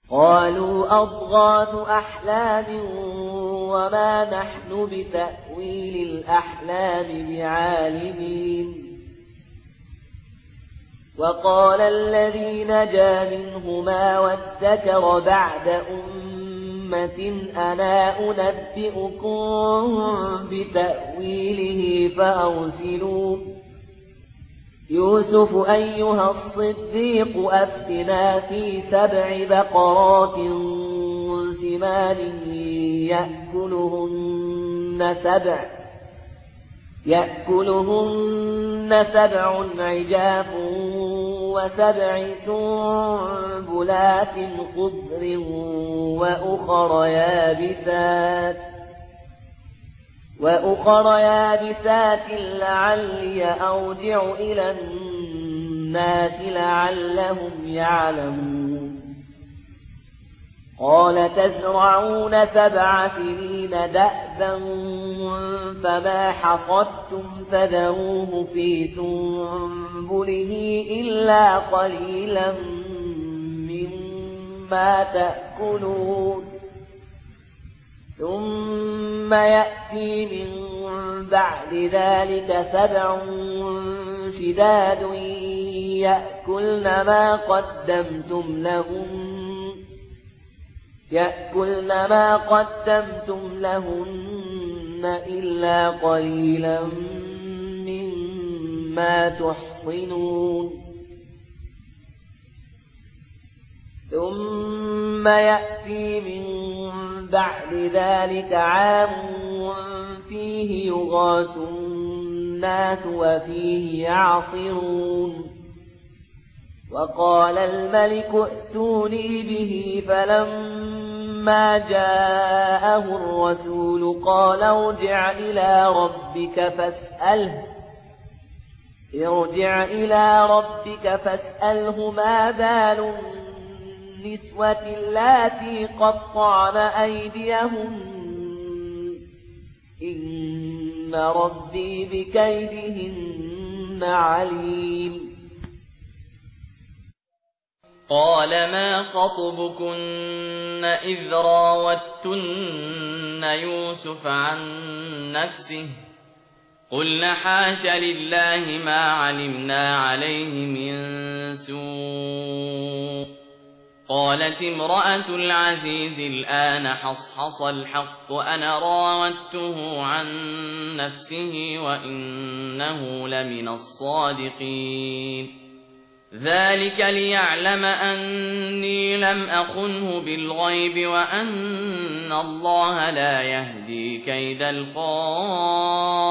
قالوا أضغاث أحلام وما نحن بتأويل الأحلام بعالمين. وقال الذي نجا منهما وادكر بعد أمة أنا أنبئكم بتأويله فأرسلون. يوسف أيها الصديق أفتنا في 7 بقرات سمان يأكلهن 7 عجاف و7 سنبلات خضر وأخر يابسات لعلي أرجع إلى الناس لعلهم يعلمون. قال تزرعون 7 سنين دأبا فما حصدتم فذروه في سنبله إلا قليلا مما تأكلون. ثم يأتي من بعد ذلك 7 شداد يأكلن ما قدمتم لهن إلا قليلا مما تحصنون. ثم يأتي من بعد ذلك عام فيه يغاث الناس وفيه يعصرون. وقال الملك ائتوني به فلما جاءه الرسول قال ارجع إلى ربك فاسأله ما بال النسوة اللاتي قطعن أيديهن إن ربي بكيدهن عليم. قال ما خطبكن إذ راوتن يوسف عن نفسه قلنا حاش لله ما علمنا عليه من سوء. قالت امرأة العزيز الآن حصحص الحق أنا راودته عن نفسه وإنه لمن الصادقين. ذلك ليعلم أني لم أخنه بالغيب وأن الله لا يهدي كيد الخائنين.